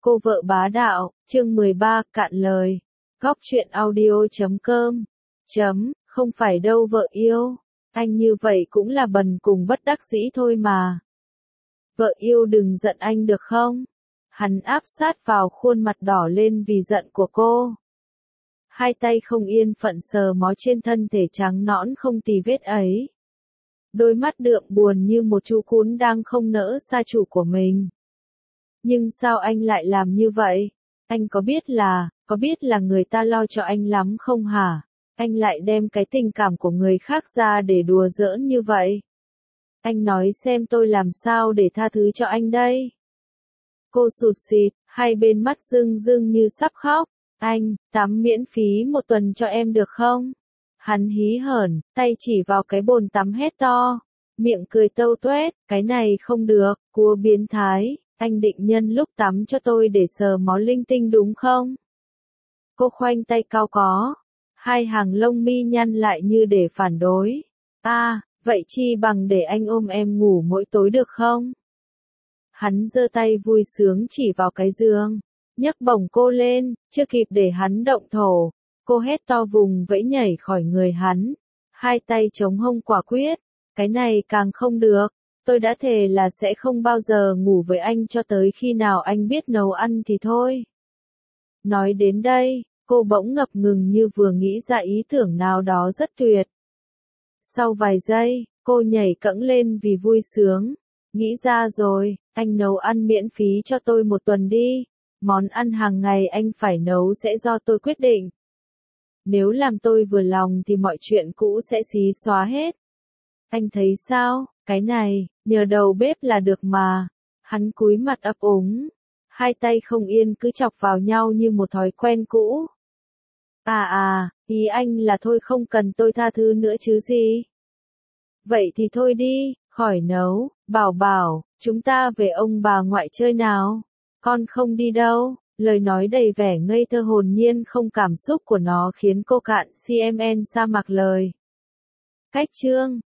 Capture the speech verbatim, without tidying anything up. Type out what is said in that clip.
Cô vợ bá đạo, chương mười ba, cạn lời. Góc truyện audio chấm com. Chấm, không phải đâu vợ yêu. Anh như vậy cũng là bần cùng bất đắc dĩ thôi mà. Vợ yêu đừng giận anh được không? Hắn áp sát vào khuôn mặt đỏ lên vì giận của cô. Hai tay không yên phận sờ mó trên thân thể trắng nõn không tì vết ấy. Đôi mắt đượm buồn như một chú cún đang không nỡ xa chủ của mình. Nhưng sao anh lại làm như vậy? Anh có biết là, có biết là người ta lo cho anh lắm không hả? Anh lại đem cái tình cảm của người khác ra để đùa giỡn như vậy. Anh nói xem tôi làm sao để tha thứ cho anh đây? Cô sụt sịt, hai bên mắt rưng rưng như sắp khóc. Anh, tắm miễn phí một tuần cho em được không? Hắn hí hởn, tay chỉ vào cái bồn tắm hét to. Miệng cười tâu tuét, cái này không được, cua biến thái. Anh định nhân lúc tắm cho tôi để sờ mó linh tinh đúng không? Cô khoanh tay cao có. Hai hàng lông mi nhăn lại như để phản đối. À, vậy chi bằng để anh ôm em ngủ mỗi tối được không? Hắn giơ tay vui sướng chỉ vào cái giường. Nhấc bổng cô lên, chưa kịp để hắn động thổ. Cô hét to vùng vẫy nhảy khỏi người hắn. Hai tay chống hông quả quyết. Cái này càng không được. Tôi đã thề là sẽ không bao giờ ngủ với anh cho tới khi nào anh biết nấu ăn thì thôi. Nói đến đây, cô bỗng ngập ngừng như vừa nghĩ ra ý tưởng nào đó rất tuyệt. Sau vài giây, cô nhảy cẫng lên vì vui sướng. Nghĩ ra rồi, anh nấu ăn miễn phí cho tôi một tuần đi. Món ăn hàng ngày anh phải nấu sẽ do tôi quyết định. Nếu làm tôi vừa lòng thì mọi chuyện cũ sẽ xí xóa hết. Anh thấy sao, cái này, nhờ đầu bếp là được mà. Hắn cúi mặt ấp úng. Hai tay không yên cứ chọc vào nhau như một thói quen cũ. À à, ý anh là thôi không cần tôi tha thứ nữa chứ gì. Vậy thì thôi đi, khỏi nấu, bảo bảo, chúng ta về ông bà ngoại chơi nào. Con không đi đâu. Lời nói đầy vẻ ngây thơ hồn nhiên không cảm xúc của nó khiến cô cạn xê em en sa mạc lời. Cách chương